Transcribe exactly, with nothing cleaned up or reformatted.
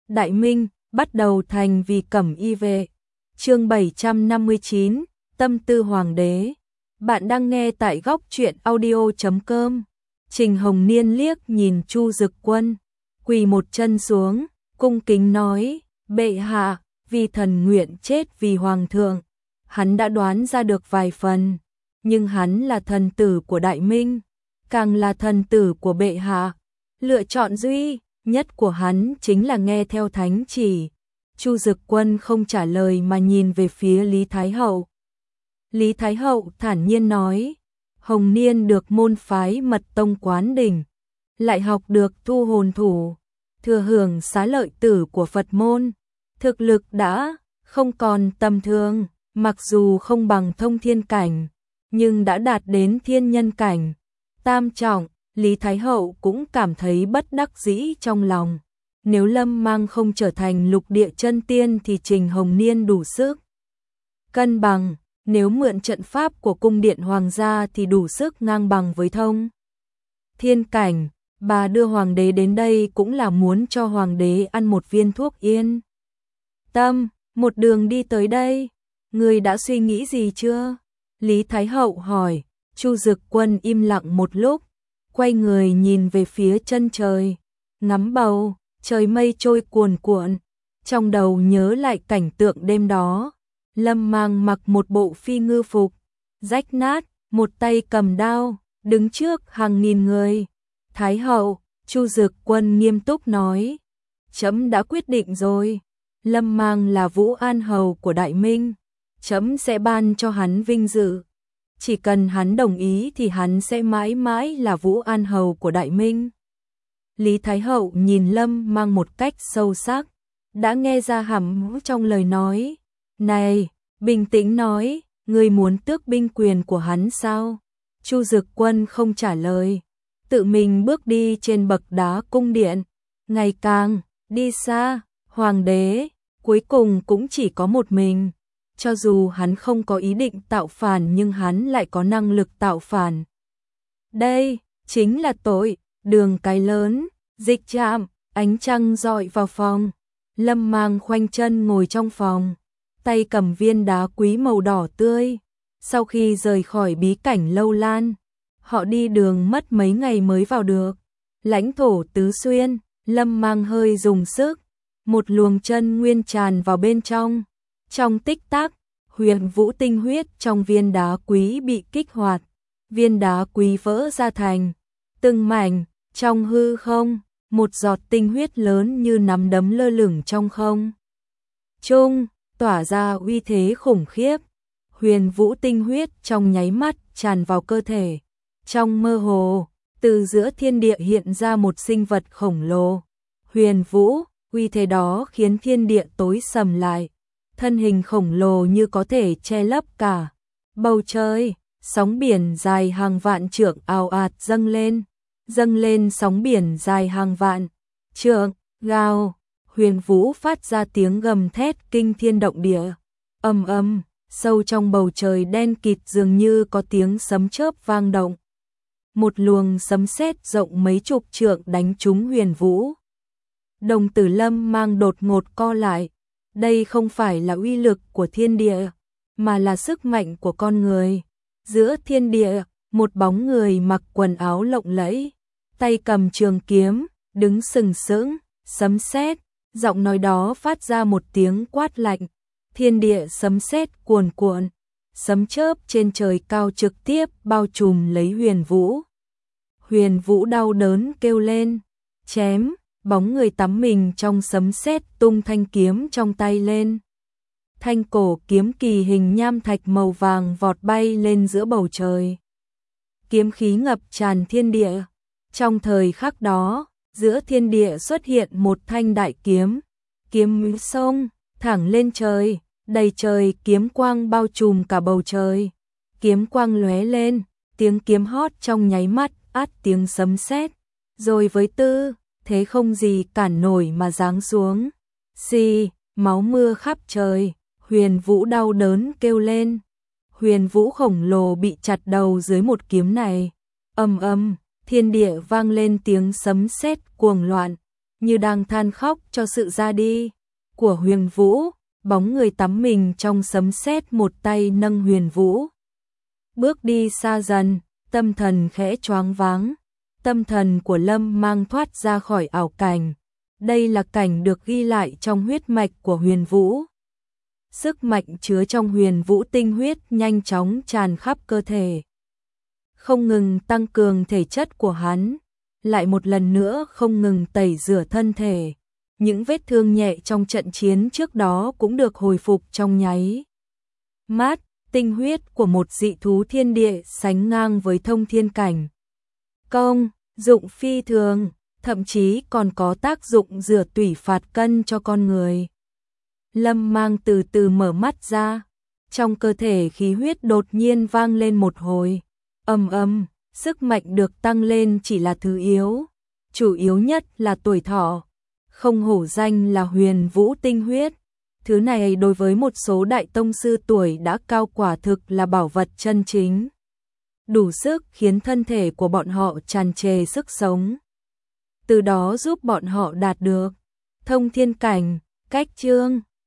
Đại Minh, bắt đầu thành vì cẩm y vệ. Chương bảy trăm năm mươi chín, Tâm tư hoàng đế. Bạn đang nghe tại góc truyện audio chấm com. Trình Hồng Niên liếc nhìn Chu Dực Quân, quỳ một chân xuống, cung kính nói: "Bệ hạ, vì thần nguyện chết vì hoàng thượng." Hắn đã đoán ra được vài phần, nhưng hắn là thần tử của Đại Minh, càng là thần tử của bệ hạ. Lựa chọn duy nhất của hắn chính là nghe theo thánh chỉ. Chu Dực Quân không trả lời mà nhìn về phía Lý Thái Hậu. Lý Thái Hậu thản nhiên nói: "Hồng Niên được môn phái mật tông quán đỉnh, lại học được thu hồn thủ, thừa hưởng xá lợi tử của Phật môn, thực lực đã không còn tầm thường, mặc dù không bằng thông thiên cảnh, nhưng đã đạt đến thiên nhân cảnh tam trọng." Lý Thái Hậu cũng cảm thấy bất đắc dĩ trong lòng. Nếu Lâm Mang không trở thành lục địa chân tiên thì Trình Hồng Niên đủ sức cân bằng, nếu mượn trận pháp của cung điện hoàng gia thì đủ sức ngang bằng với thông thiên cảnh. Bà đưa hoàng đế đến đây cũng là muốn cho hoàng đế ăn một viên thuốc yên tâm. Một đường đi tới đây, người đã suy nghĩ gì chưa? Lý Thái Hậu hỏi. Chu Dực Quân im lặng một lúc, quay người nhìn về phía chân trời, ngắm bầu trời mây trôi cuồn cuộn, trong đầu nhớ lại cảnh tượng đêm đó. Lâm Mang mặc một bộ phi ngư phục rách nát, một tay cầm đao, đứng trước hàng nghìn người. "Thái hậu," Chu Dực Quân nghiêm túc nói, "Trẫm đã quyết định rồi. Lâm Mang là Vũ An hầu của Đại Minh, trẫm sẽ ban cho hắn vinh dự. Chỉ cần hắn đồng ý thì hắn sẽ mãi mãi là Vũ An hầu của Đại Minh." Lý Thái Hậu nhìn Lâm Mang một cách sâu sắc, đã nghe ra hàm trong lời nói. "Này, bình tĩnh nói, ngươi muốn tước binh quyền của hắn sao?" Chu Dực Quân không trả lời, tự mình bước đi trên bậc đá cung điện, ngày càng đi xa. Hoàng đế cuối cùng cũng chỉ có một mình, cho dù hắn không có ý định tạo phản nhưng hắn lại có năng lực tạo phản. Đây chính là tội. Đường cái lớn, dịch trạm, ánh trăng rọi vào phòng. Lâm Mang khoanh chân ngồi trong phòng, tay cầm viên đá quý màu đỏ tươi. Sau khi rời khỏi bí cảnh Lâu Lan, họ đi đường mất mấy ngày mới vào được lãnh thổ Tứ Xuyên. Lâm Mang hơi dùng sức, một luồng chân nguyên tràn vào bên trong. Trong tích tắc, huyền vũ tinh huyết trong viên đá quý bị kích hoạt, viên đá quý vỡ ra thành từng mảnh. Trong hư không, một giọt tinh huyết lớn như nắm đấm lơ lửng trong không trung, tỏa ra uy thế khủng khiếp. Huyền vũ tinh huyết trong nháy mắt tràn vào cơ thể. Trong mơ hồ, từ giữa thiên địa hiện ra một sinh vật khổng lồ. Huyền vũ, uy thế đó khiến thiên địa tối sầm lại. Thân hình khổng lồ như có thể che lấp cả bầu trời. Sóng biển dài hàng vạn trượng ào ạt dâng lên, dâng lên sóng biển dài hàng vạn trượng, gào. Huyền vũ phát ra tiếng gầm thét kinh thiên động địa. Ầm ầm, sâu trong bầu trời đen kịt dường như có tiếng sấm chớp vang động. Một luồng sấm sét rộng mấy chục trượng đánh trúng huyền vũ. Đồng tử Lâm Mang đột ngột co lại. Đây không phải là uy lực của thiên địa, mà là sức mạnh của con người. Giữa thiên địa, một bóng người mặc quần áo lộng lẫy, tay cầm trường kiếm, đứng sừng sững. Sấm sét, giọng nói đó phát ra một tiếng quát lạnh. Thiên địa sấm sét cuồn cuộn, sấm chớp trên trời cao trực tiếp bao trùm lấy huyền vũ. Huyền vũ đau đớn kêu lên, chém. Bóng người tắm mình trong sấm sét tung thanh kiếm trong tay lên. Thanh cổ kiếm kỳ hình nham thạch màu vàng vọt bay lên giữa bầu trời. Kiếm khí ngập tràn thiên địa. Trong thời khắc đó, giữa thiên địa xuất hiện một thanh đại kiếm. Kiếm sông thẳng lên trời, đầy trời kiếm quang bao trùm cả bầu trời. Kiếm quang lóe lên, tiếng kiếm hót trong nháy mắt át tiếng sấm sét, rồi với tư thế không gì cản nổi mà giáng xuống. Xì, máu mưa khắp trời. Huyền vũ đau đớn kêu lên. Huyền vũ khổng lồ bị chặt đầu dưới một kiếm này. Ầm ầm, thiên địa vang lên tiếng sấm sét cuồng loạn. như đang than khóc cho sự ra đi của Huyền Vũ, bóng người tắm mình trong sấm sét, một tay nâng Huyền Vũ. Bước đi xa dần, tâm thần khẽ choáng váng, tâm thần của Lâm Mang thoát ra khỏi ảo cảnh. Đây là cảnh được ghi lại trong huyết mạch của Huyền Vũ. Sức mạnh chứa trong Huyền Vũ tinh huyết nhanh chóng tràn khắp cơ thể, không ngừng tăng cường thể chất của hắn, lại một lần nữa không ngừng tẩy rửa thân thể. Những vết thương nhẹ trong trận chiến trước đó cũng được hồi phục trong nháy mắt. Tinh huyết của một dị thú thiên địa sánh ngang với thông thiên cảnh. Công dụng phi thường, thậm chí còn có tác dụng rửa tủy phạt cân cho con người. Lâm Mang từ từ mở mắt ra, trong cơ thể khí huyết đột nhiên vang lên một hồi. Ầm ầm, sức mạnh được tăng lên chỉ là thứ yếu, chủ yếu nhất là tuổi thọ. Không hổ danh là Huyền Vũ tinh huyết. Thứ này đối với một số đại tông sư tuổi đã cao quả thực là bảo vật chân chính, đủ sức khiến thân thể của bọn họ tràn trề sức sống, từ đó giúp bọn họ đạt được thông thiên cảnh. Cách chương